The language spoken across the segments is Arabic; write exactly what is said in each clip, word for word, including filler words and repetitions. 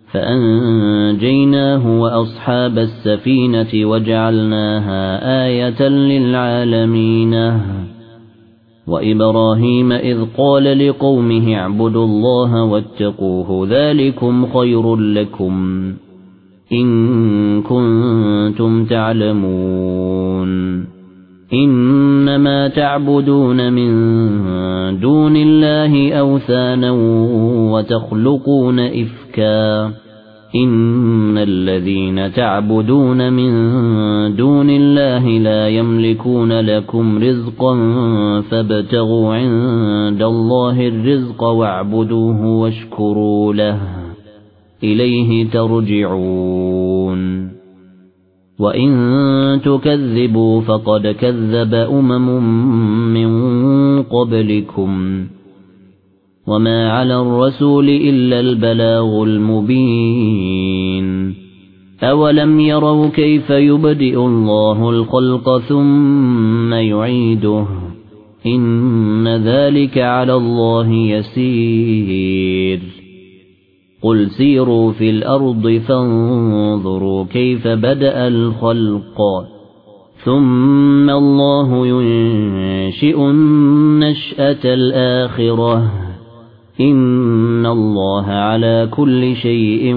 فأنجيناه وأصحاب السفينة وجعلناها آية للعالمين وإبراهيم إذ قال لقومه اعبدوا الله واتقوه ذلكم خير لكم إن كنتم تعلمون إنما تعبدون من دون الله أوثانا وتخلقون إفكا إن الذين تعبدون من دون الله لا يملكون لكم رزقا فابتغوا عند الله الرزق واعبدوه واشكروا له إليه ترجعون وإن تكذبوا فقد كذب أمم من قبلكم وما على الرسول إلا البلاغ المبين أولم يروا كيف يبدئ الله الخلق ثم يعيده إن ذلك على الله يسير قل سيروا في الأرض فانظروا كيف بدأ الخلق ثم الله ينشئ النشأة الآخرة إن الله على كل شيء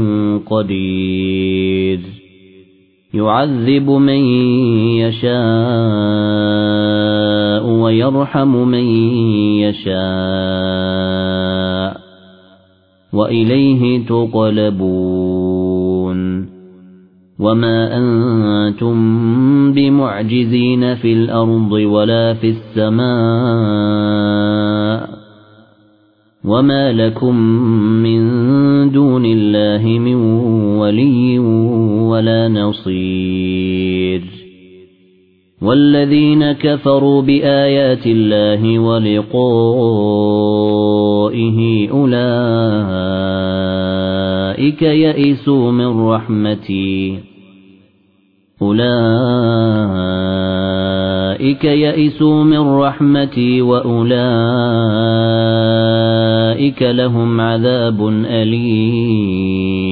قدير يعذب من يشاء ويرحم من يشاء وإليه تقلبون وما أنتم بمعجزين في الأرض ولا في السماء وما لكم من دون الله من ولي ولا نصير والذين كفروا بآيات الله ولقائه أولئك يئسوا من رحمتي أولئك يئسوا من رحمتي وأولئك لهم عذاب أليم